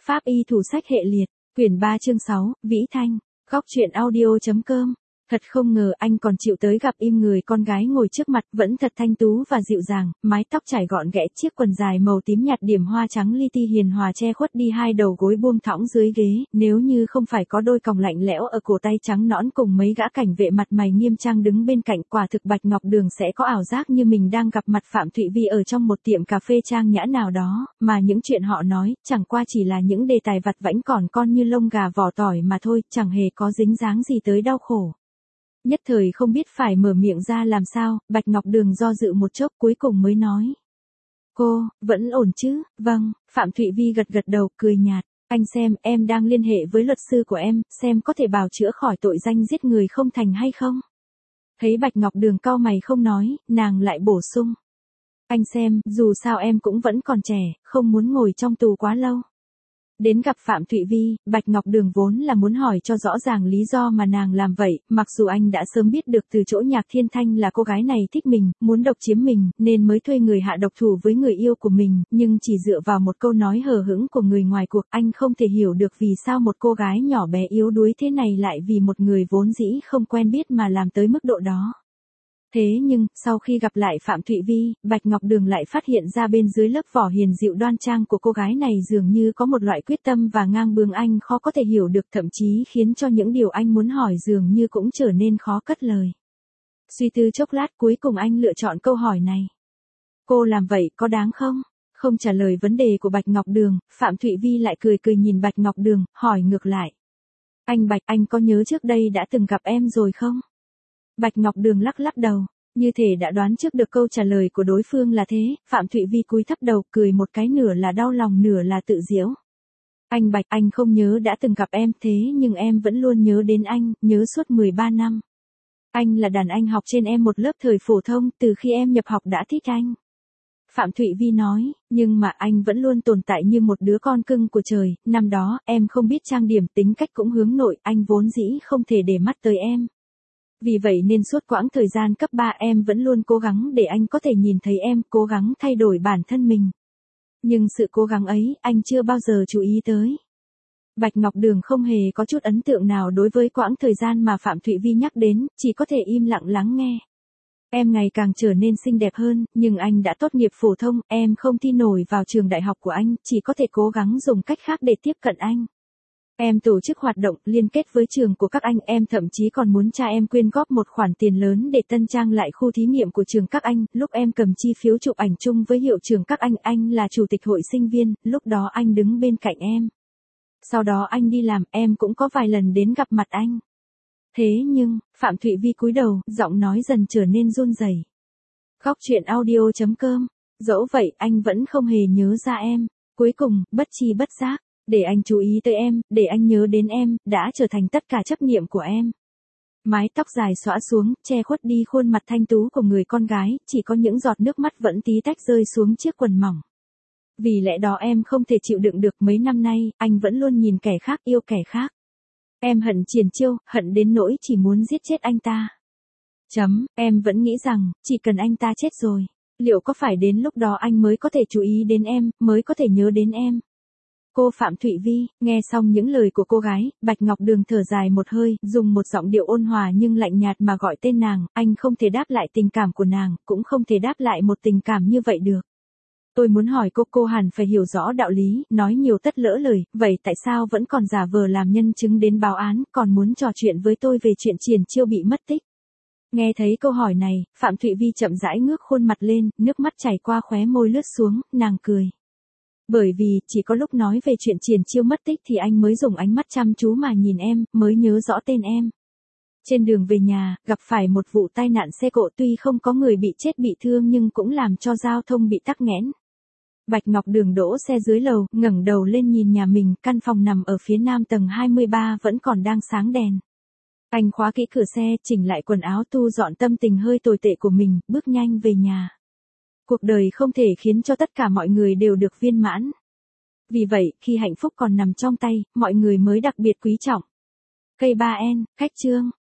Pháp y thủ sách hệ liệt, quyển 3 chương 6, Vĩ Thanh, góc truyện audio.com. Thật không ngờ anh còn chịu tới gặp im người con gái ngồi trước mặt, vẫn thật thanh tú và dịu dàng, mái tóc trải gọn ghẽ, chiếc quần dài màu tím nhạt điểm hoa trắng li ti hiền hòa che khuất đi hai đầu gối buông thõng dưới ghế, nếu như không phải có đôi còng lạnh lẽo ở cổ tay trắng nõn cùng mấy gã cảnh vệ mặt mày nghiêm trang đứng bên cạnh, quả thực Bạch Ngọc Đường sẽ có ảo giác như mình đang gặp mặt Phạm Thụy Vi ở trong một tiệm cà phê trang nhã nào đó, mà những chuyện họ nói, chẳng qua chỉ là những đề tài vặt vãnh còn con như lông gà vỏ tỏi mà thôi, chẳng hề có dính dáng gì tới đau khổ. Nhất thời không biết phải mở miệng ra làm sao, Bạch Ngọc Đường do dự một chốc cuối cùng mới nói. Cô, vẫn ổn chứ? Vâng, Phạm Thụy Vi gật gật đầu, cười nhạt. Anh xem, em đang liên hệ với luật sư của em, xem có thể bào chữa khỏi tội danh giết người không thành hay không? Thấy Bạch Ngọc Đường cau mày không nói, nàng lại bổ sung. Anh xem, dù sao em cũng vẫn còn trẻ, không muốn ngồi trong tù quá lâu. Đến gặp Phạm Thụy Vi, Bạch Ngọc Đường vốn là muốn hỏi cho rõ ràng lý do mà nàng làm vậy, mặc dù anh đã sớm biết được từ chỗ Nhạc Thiên Thanh là cô gái này thích mình, muốn độc chiếm mình, nên mới thuê người hạ độc thủ với người yêu của mình, nhưng chỉ dựa vào một câu nói hờ hững của người ngoài cuộc, anh không thể hiểu được vì sao một cô gái nhỏ bé yếu đuối thế này lại vì một người vốn dĩ không quen biết mà làm tới mức độ đó. Thế nhưng, sau khi gặp lại Phạm Thụy Vi, Bạch Ngọc Đường lại phát hiện ra bên dưới lớp vỏ hiền dịu đoan trang của cô gái này dường như có một loại quyết tâm và ngang bướng anh khó có thể hiểu được, thậm chí khiến cho những điều anh muốn hỏi dường như cũng trở nên khó cất lời. Suy tư chốc lát cuối cùng anh lựa chọn câu hỏi này. Cô làm vậy có đáng không? Không trả lời vấn đề của Bạch Ngọc Đường, Phạm Thụy Vi lại cười cười nhìn Bạch Ngọc Đường, hỏi ngược lại. Anh Bạch, anh có nhớ trước đây đã từng gặp em rồi không? Bạch Ngọc Đường lắc lắc đầu, như thể đã đoán trước được câu trả lời của đối phương là thế, Phạm Thụy Vi cúi thấp đầu, cười một cái nửa là đau lòng nửa là tự giễu. Anh Bạch, anh không nhớ đã từng gặp em, thế nhưng em vẫn luôn nhớ đến anh, nhớ suốt 13 năm. Anh là đàn anh học trên em một lớp thời phổ thông, từ khi em nhập học đã thích anh. Phạm Thụy Vi nói, nhưng mà anh vẫn luôn tồn tại như một đứa con cưng của trời, năm đó, em không biết trang điểm, tính cách cũng hướng nội, anh vốn dĩ không thể để mắt tới em. Vì vậy nên suốt quãng thời gian cấp 3 em vẫn luôn cố gắng để anh có thể nhìn thấy em, cố gắng thay đổi bản thân mình. Nhưng sự cố gắng ấy, anh chưa bao giờ chú ý tới. Bạch Ngọc Đường không hề có chút ấn tượng nào đối với quãng thời gian mà Phạm Thụy Vi nhắc đến, chỉ có thể im lặng lắng nghe. Em ngày càng trở nên xinh đẹp hơn, nhưng anh đã tốt nghiệp phổ thông, em không thi nổi vào trường đại học của anh, chỉ có thể cố gắng dùng cách khác để tiếp cận anh. Em tổ chức hoạt động liên kết với trường của các anh, em thậm chí còn muốn cha em quyên góp một khoản tiền lớn để tân trang lại khu thí nghiệm của trường các anh, lúc em cầm chi phiếu chụp ảnh chung với hiệu trưởng các anh là chủ tịch hội sinh viên, lúc đó anh đứng bên cạnh em. Sau đó anh đi làm, em cũng có vài lần đến gặp mặt anh. Thế nhưng, Phạm Thụy Vi cúi đầu, giọng nói dần trở nên run rẩy. Góc truyện audio.com, dẫu vậy anh vẫn không hề nhớ ra em, cuối cùng, bất chi bất giác. Để anh chú ý tới em, để anh nhớ đến em, đã trở thành tất cả chấp niệm của em. Mái tóc dài xõa xuống, che khuất đi khuôn mặt thanh tú của người con gái, chỉ có những giọt nước mắt vẫn tí tách rơi xuống chiếc quần mỏng. Vì lẽ đó em không thể chịu đựng được, mấy năm nay, anh vẫn luôn nhìn kẻ khác, yêu kẻ khác. Em hận Triển Chiêu, hận đến nỗi chỉ muốn giết chết anh ta. Em vẫn nghĩ rằng, chỉ cần anh ta chết rồi, liệu có phải đến lúc đó anh mới có thể chú ý đến em, mới có thể nhớ đến em. Cô Phạm Thụy Vi, nghe xong những lời của cô gái, Bạch Ngọc Đường thở dài một hơi, dùng một giọng điệu ôn hòa nhưng lạnh nhạt mà gọi tên nàng, anh không thể đáp lại tình cảm của nàng, cũng không thể đáp lại một tình cảm như vậy được. Tôi muốn hỏi cô hẳn phải hiểu rõ đạo lý, nói nhiều tất lỡ lời, vậy tại sao vẫn còn giả vờ làm nhân chứng đến báo án, còn muốn trò chuyện với tôi về chuyện Triển Chiêu bị mất tích? Nghe thấy câu hỏi này, Phạm Thụy Vi chậm rãi ngước khuôn mặt lên, nước mắt chảy qua khóe môi lướt xuống, nàng cười. Bởi vì, chỉ có lúc nói về chuyện Triển Chiêu mất tích thì anh mới dùng ánh mắt chăm chú mà nhìn em, mới nhớ rõ tên em. Trên đường về nhà, gặp phải một vụ tai nạn xe cộ, tuy không có người bị chết bị thương nhưng cũng làm cho giao thông bị tắc nghẽn. Bạch Ngọc Đường đỗ xe dưới lầu, ngẩng đầu lên nhìn nhà mình, căn phòng nằm ở phía nam tầng 23 vẫn còn đang sáng đèn. Anh khóa kỹ cửa xe, chỉnh lại quần áo, thu dọn tâm tình hơi tồi tệ của mình, bước nhanh về nhà. Cuộc đời không thể khiến cho tất cả mọi người đều được viên mãn. Vì vậy, khi hạnh phúc còn nằm trong tay, mọi người mới đặc biệt quý trọng. Cây 3N, khách chương.